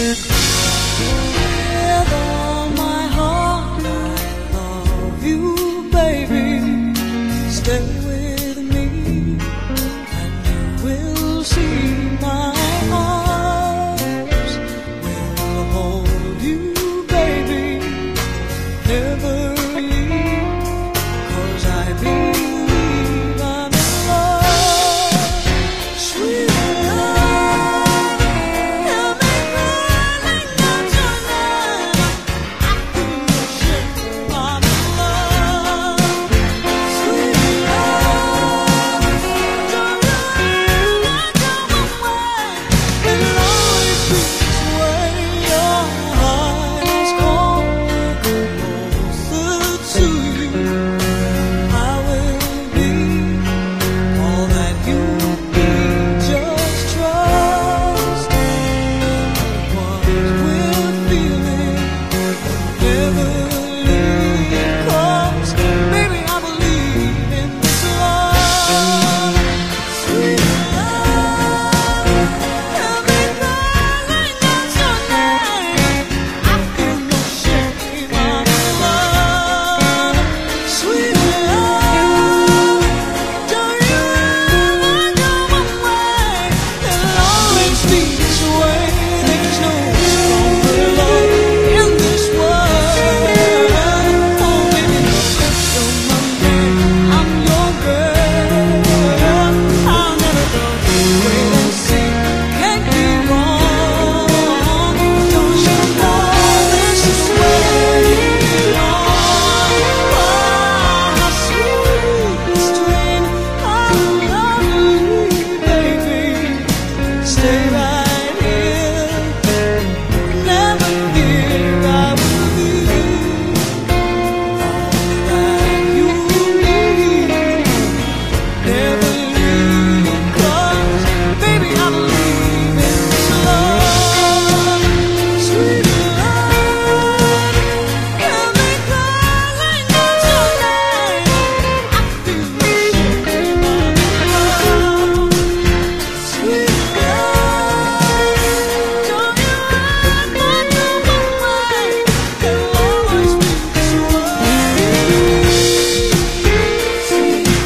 With all my heart, love you, baby. Stay with me, and you will see my arms will hold you, baby. Never leave, 'cause I believe I'm in love. Sweet love, help me running out tonight. I feel the shake, I'm in love. Sweet love, don't you ever go away. It'll always be this way. Your heart is cold, closer to you. I will be all that you need. Just trust in what we're feeling. Never leave, 'cause baby I believe in this love. Sweet love, help me running out tonight. I feel no shame, I'm in love. Sweet love, don't you ever go away. It'll always be this way. There's no stronger love in this world. Oh baby, you're my man, I'm your girl. I'll never go. Wait and see, can't be wrong. Don't you know this is where you belong? Oh, how sweet this dream. I love you, baby. Stay right here, never fear. I will be all that you need. Never leave, 'cause baby I believe in this love. Sweet love, help me calling out tonight. I feel the shame, I'm in love. Sweet love, don't you ever go away. It'll always be this way. Sweet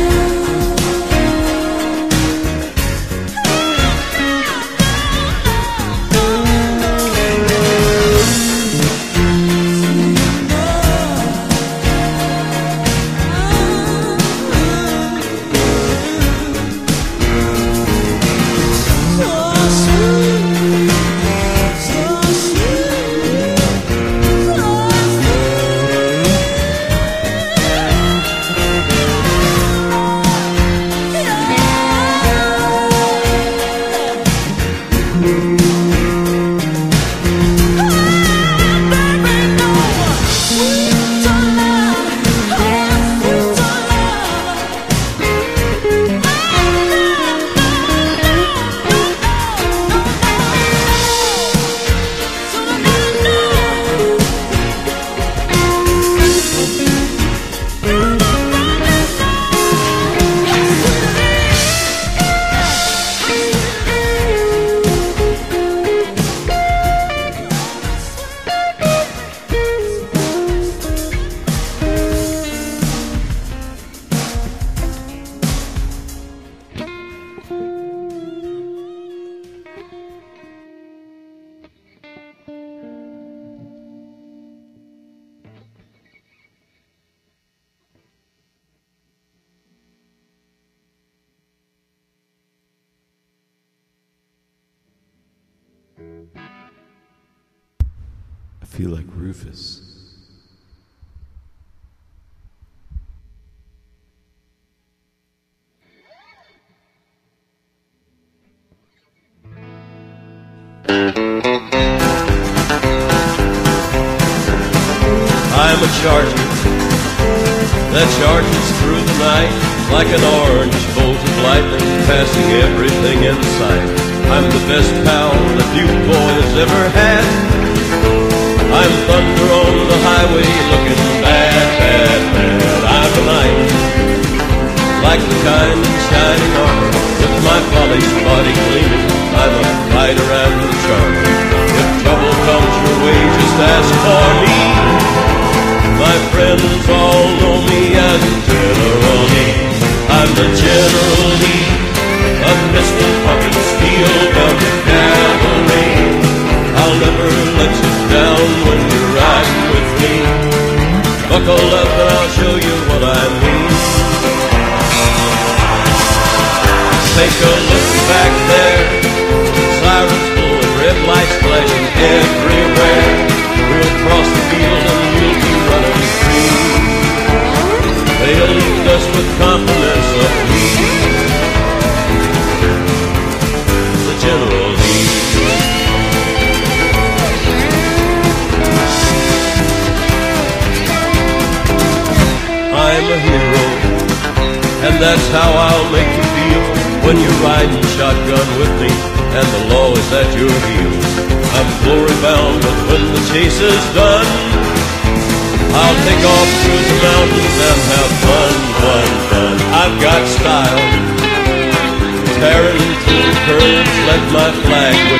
I feel like Rufus. I'm a charger that charges through the night like an orange bolt of lightning, passing everything in sight. I'm the best pal that you boys ever had. I'm thunder on the highway, looking bad, bad, bad. I'm a knight, like the kind in shining armor, with my polished body gleaming. I'm a fighter and a charmer. If just ask for me. My friends all know me as General Lee. I'm the General Lee, a pistol pumping steel gun cavalry. I'll never let you down when you're riding with me. Buckle up and I'll show you what I mean. Take a look back there, sirens blowing, red lights flashing everywhere. We'll cross the field and you'll be running free. They'll leave us with compliments of me, the General Lee. I'm a hero, and that's how I'll make you feel when you're riding shotgun with me and the law is at your heels. I'm glory bound, but when the chase is done, I'll take off through the mountains and have fun, fun, fun. I've got style, tearing through the curves, let my flag wave.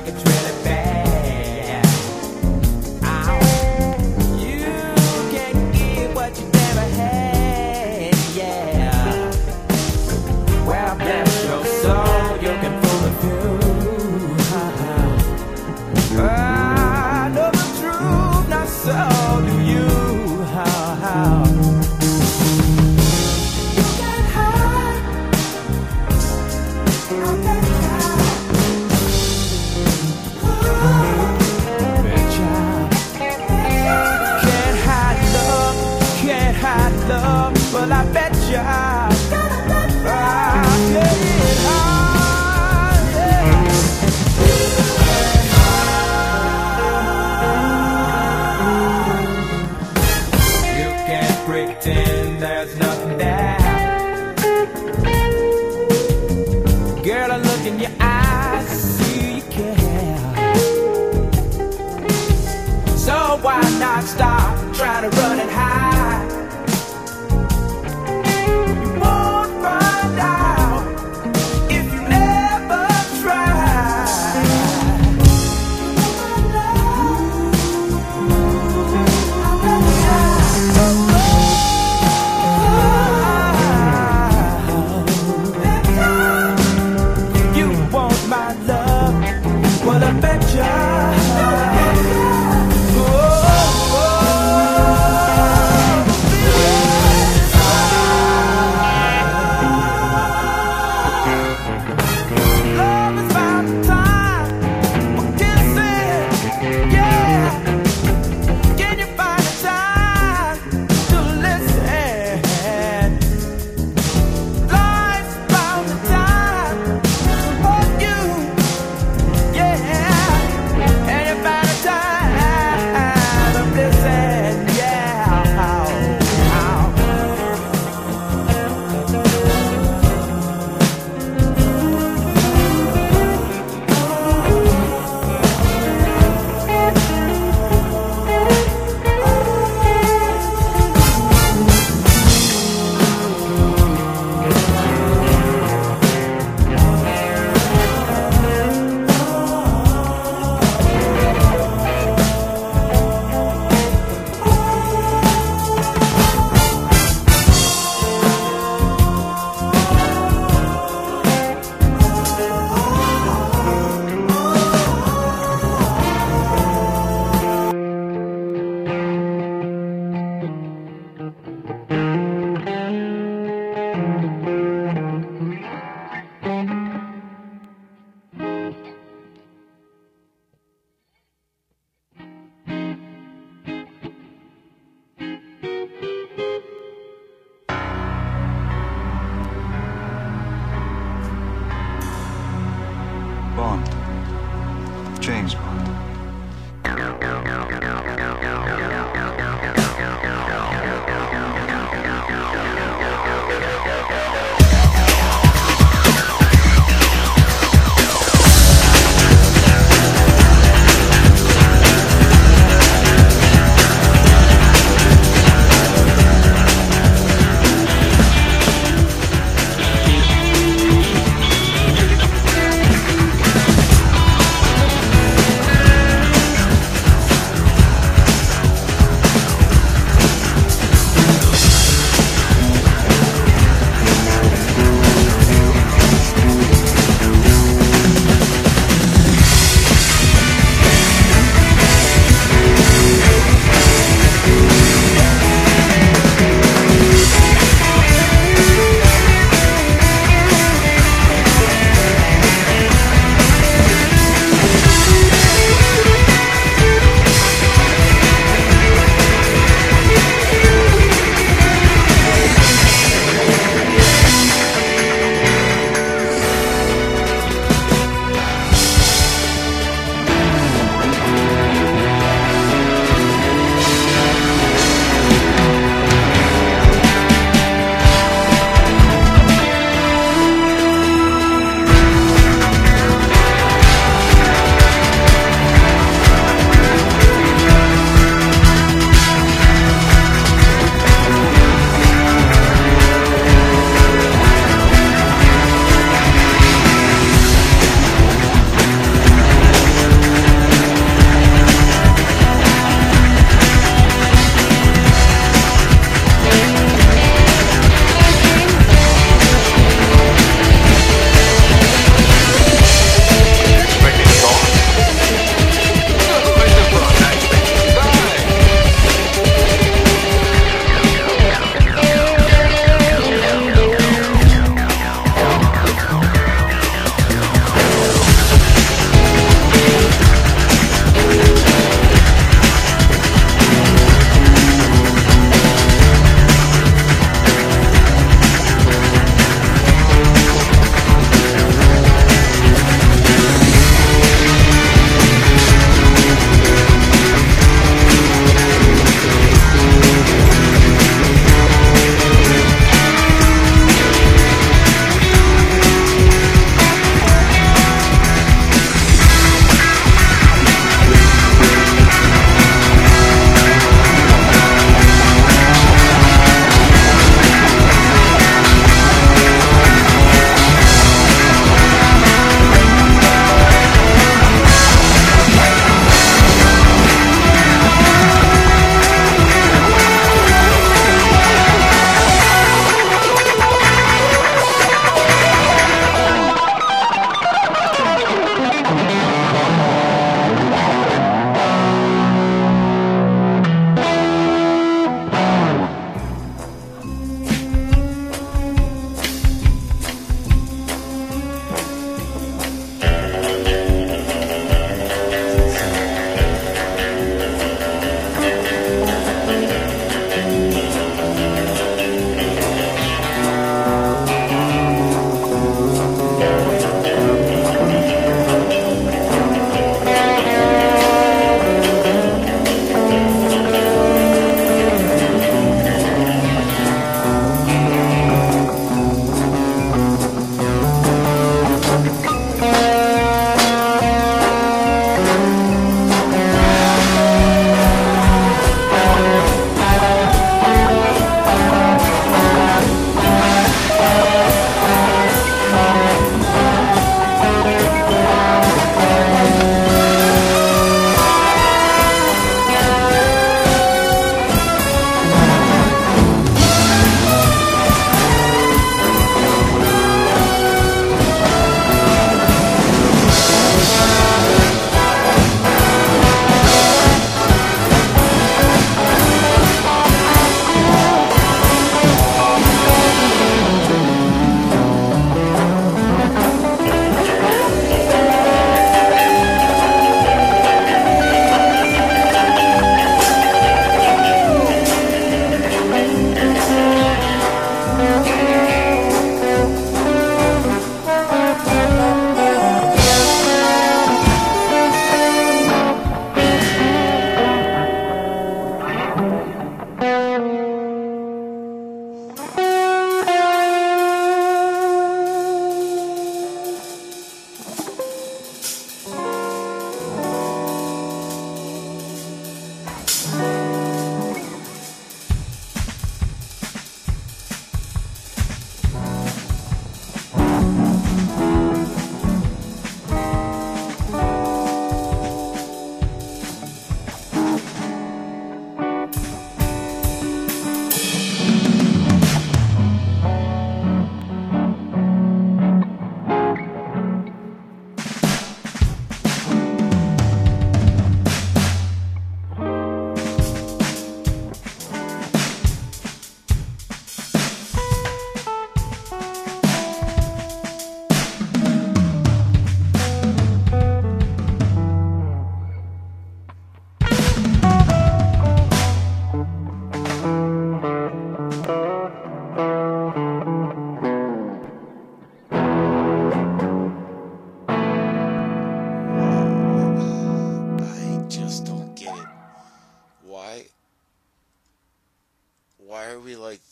like it's really bad. Ow. You can't get what you never had, yeah. Well, bless your soul, you can fool a few. I know the truth, not so do you. You can't hide. Well, I bet ya I get high, yeah. You can't pretend there's nothing there. Girl, I look in your eyes, see you care. So why not stop trying to run and hide? Bond. James Bond.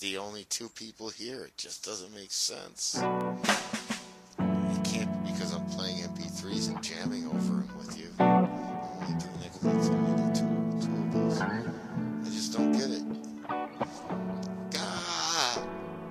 the only two people here. It just doesn't make sense. It can't be because I'm playing MP3s and jamming over them with you. I'm only doing it because it's only two of us. I just don't get it. God.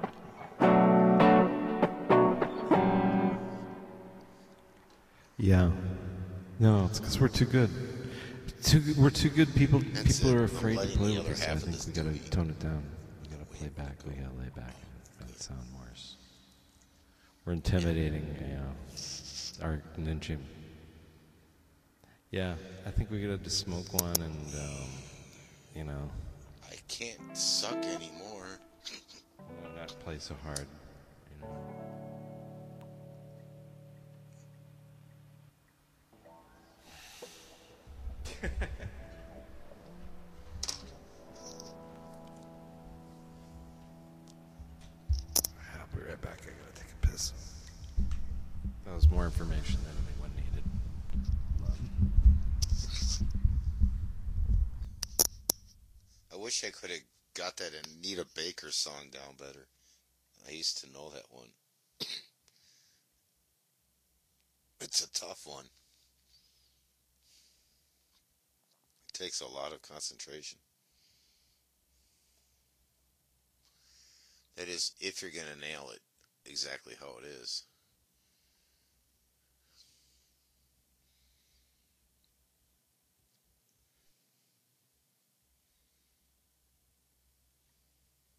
Yeah. No, it's because we're too good. We're too good. People are afraid to play with us. I think we gotta tone it down. We gotta play back. We gotta lay back. Make it sound worse. We're intimidating, our ninja. Yeah, I think we gotta just smoke one and, I can't suck anymore. not play so hard, I'll be right back. I gotta take a piss. That was more information than anyone needed. I wish I could have got that Anita Baker song down better. I used to know that one. It's a tough one. It takes a lot of concentration. That is, if you're going to nail it exactly how it is.